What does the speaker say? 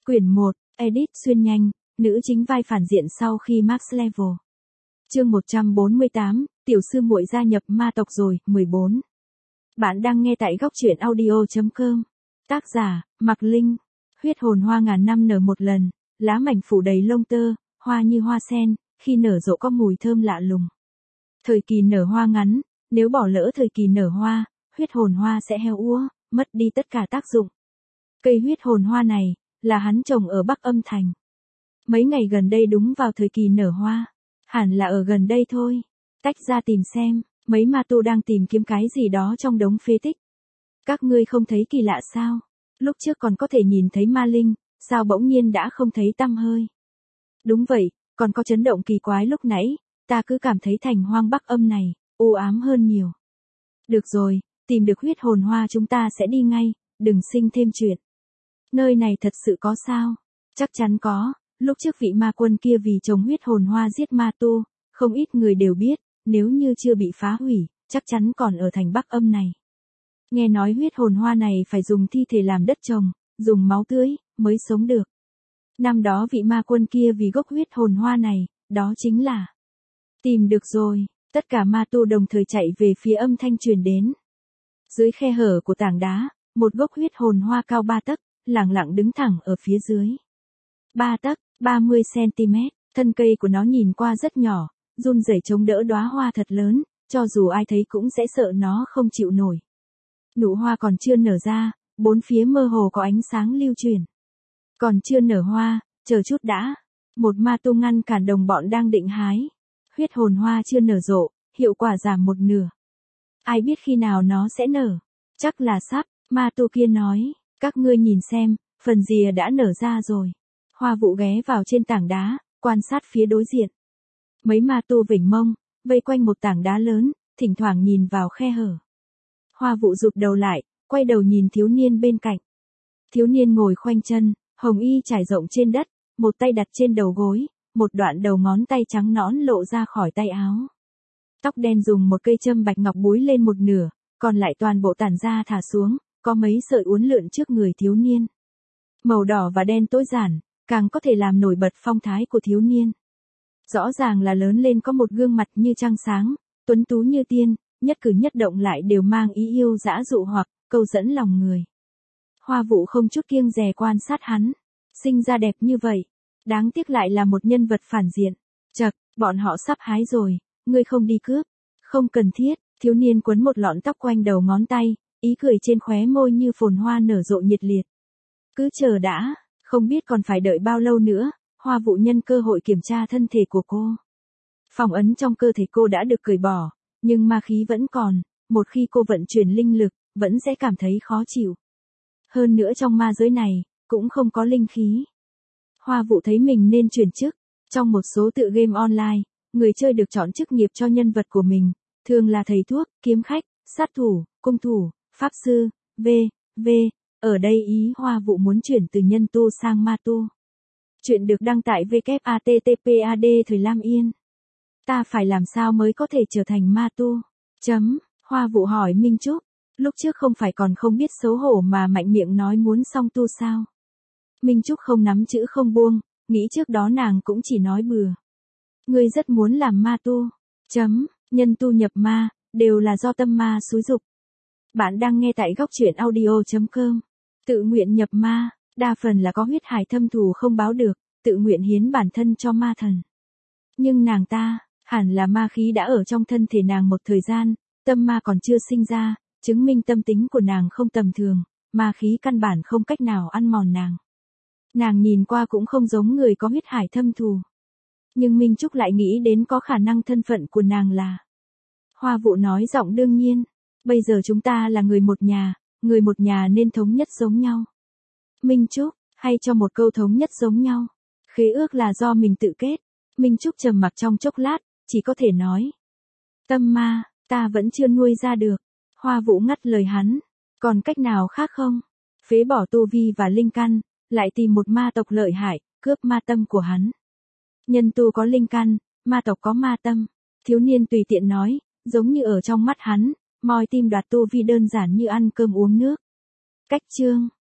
Quyển 1, Edit xuyên nhanh, nữ chính vai phản diện sau khi Max Level. Chương 148, tiểu sư muội gia nhập ma tộc rồi, 14. Bạn đang nghe tại góc truyện audio.com. Tác giả, Mạc Linh. Huyết hồn hoa ngàn năm nở một lần, lá mảnh phủ đầy lông tơ, hoa như hoa sen, khi nở rộ có mùi thơm lạ lùng. Thời kỳ nở hoa ngắn, nếu bỏ lỡ thời kỳ nở hoa, huyết hồn hoa sẽ héo úa, mất đi tất cả tác dụng. Cây huyết hồn hoa này, là hắn trồng ở Bắc Âm Thành. Mấy ngày gần đây đúng vào thời kỳ nở hoa, hẳn là ở gần đây thôi. Tách ra tìm xem, mấy ma tu đang tìm kiếm cái gì đó trong đống phế tích. Các ngươi không thấy kỳ lạ sao? Lúc trước còn có thể nhìn thấy ma linh, sao bỗng nhiên đã không thấy tăm hơi? Đúng vậy, còn có chấn động kỳ quái lúc nãy, ta cứ cảm thấy thành hoang Bắc Âm này, u ám hơn nhiều. Được rồi, tìm được huyết hồn hoa chúng ta sẽ đi ngay, đừng sinh thêm chuyện. Nơi này thật sự có sao? Chắc chắn có, lúc trước vị ma quân kia vì trồng huyết hồn hoa giết ma tu, không ít người đều biết, nếu như chưa bị phá hủy, chắc chắn còn ở thành Bắc Âm này. Nghe nói huyết hồn hoa này phải dùng thi thể làm đất trồng, dùng máu tưới, mới sống được. Năm đó vị ma quân kia vì gốc huyết hồn hoa này, đó chính là tìm được rồi, tất cả ma tu đồng thời chạy về phía âm thanh truyền đến. Dưới khe hở của tảng đá, một gốc huyết hồn hoa cao 3 tấc, lẳng lặng đứng thẳng ở phía dưới. 3 tấc, 30 cm, thân cây của nó nhìn qua rất nhỏ, run rẩy chống đỡ đóa hoa thật lớn, cho dù ai thấy cũng sẽ sợ nó không chịu nổi. Nụ hoa còn chưa nở ra, bốn phía mơ hồ có ánh sáng lưu truyền. Còn chưa nở hoa, chờ chút đã. Một ma tu ngăn cản đồng bọn đang định hái. Huyết hồn hoa chưa nở rộ, hiệu quả giảm một nửa. Ai biết khi nào nó sẽ nở? Chắc là sắp, ma tu kia nói. Các ngươi nhìn xem, phần rìa đã nở ra rồi. Hoa vụ ghé vào trên tảng đá, quan sát phía đối diện. Mấy ma tu vểnh mông, vây quanh một tảng đá lớn, thỉnh thoảng nhìn vào khe hở. Hoa vụ rụt đầu lại, quay đầu nhìn thiếu niên bên cạnh. Thiếu niên ngồi khoanh chân, hồng y trải rộng trên đất, một tay đặt trên đầu gối, một đoạn đầu ngón tay trắng nõn lộ ra khỏi tay áo. Tóc đen dùng một cây châm bạch ngọc búi lên một nửa, còn lại toàn bộ tản ra thả xuống, có mấy sợi uốn lượn trước người thiếu niên. Màu đỏ và đen tối giản, càng có thể làm nổi bật phong thái của thiếu niên. Rõ ràng là lớn lên có một gương mặt như trăng sáng, tuấn tú như tiên, nhất cử nhất động lại đều mang ý yêu dã dụ hoặc câu dẫn lòng người. Hoa vụ không chút kiêng dè quan sát hắn, sinh ra đẹp như vậy, đáng tiếc lại là một nhân vật phản diện. Chậc, bọn họ sắp hái rồi, ngươi không đi cướp, không cần thiết. Thiếu niên quấn một lọn tóc quanh đầu ngón tay, ý cười trên khóe môi như phồn hoa nở rộ nhiệt liệt. Cứ chờ đã, không biết còn phải đợi bao lâu nữa. Hoa vụ nhân cơ hội kiểm tra thân thể của cô. Phong ấn trong cơ thể cô đã được cởi bỏ, nhưng ma khí vẫn còn, một khi cô vận chuyển linh lực, vẫn sẽ cảm thấy khó chịu. Hơn nữa trong ma giới này, cũng không có linh khí. Hoa vụ thấy mình nên chuyển chức. Trong một số tựa game online, người chơi được chọn chức nghiệp cho nhân vật của mình, thường là thầy thuốc, kiếm khách, sát thủ, cung thủ, pháp sư, v.v. Ở đây ý Hoa vụ muốn chuyển từ nhân tu sang ma tu. Chuyện được đăng tại WATTPAD Thời Lam Yên. Ta phải làm sao mới có thể trở thành ma tu? Hoa vụ hỏi Minh Trúc. Lúc trước không phải còn không biết xấu hổ mà mạnh miệng nói muốn song tu sao? Minh Trúc không nắm chữ không buông, nghĩ trước đó nàng cũng chỉ nói bừa. Ngươi rất muốn làm ma tu. Nhân tu nhập ma, đều là do tâm ma xúi dục. Bạn đang nghe tại góc truyện audio.com. Tự nguyện nhập ma, đa phần là có huyết hải thâm thù không báo được, tự nguyện hiến bản thân cho ma thần. Nhưng nàng ta, hẳn là ma khí đã ở trong thân thể nàng một thời gian, tâm ma còn chưa sinh ra, chứng minh tâm tính của nàng không tầm thường, ma khí căn bản không cách nào ăn mòn nàng. Nàng nhìn qua cũng không giống người có huyết hải thâm thù. Nhưng Minh Trúc lại nghĩ đến có khả năng thân phận của nàng là. Hoa vụ nói giọng đương nhiên, bây giờ chúng ta là người một nhà nên thống nhất giống nhau. Minh Trúc, hay cho một câu thống nhất giống nhau. Khế ước là do mình tự kết. Minh Trúc trầm mặc trong chốc lát, chỉ có thể nói. Tâm ma, ta vẫn chưa nuôi ra được. Hoa vụ ngắt lời hắn. Còn cách nào khác không? Phế bỏ tu vi và linh căn, lại tìm một ma tộc lợi hại, cướp ma tâm của hắn. Nhân tu có linh căn, ma tộc có ma tâm. Thiếu niên tùy tiện nói, giống như ở trong mắt hắn, moi tim đoạt tu vi đơn giản như ăn cơm uống nước. Cách chương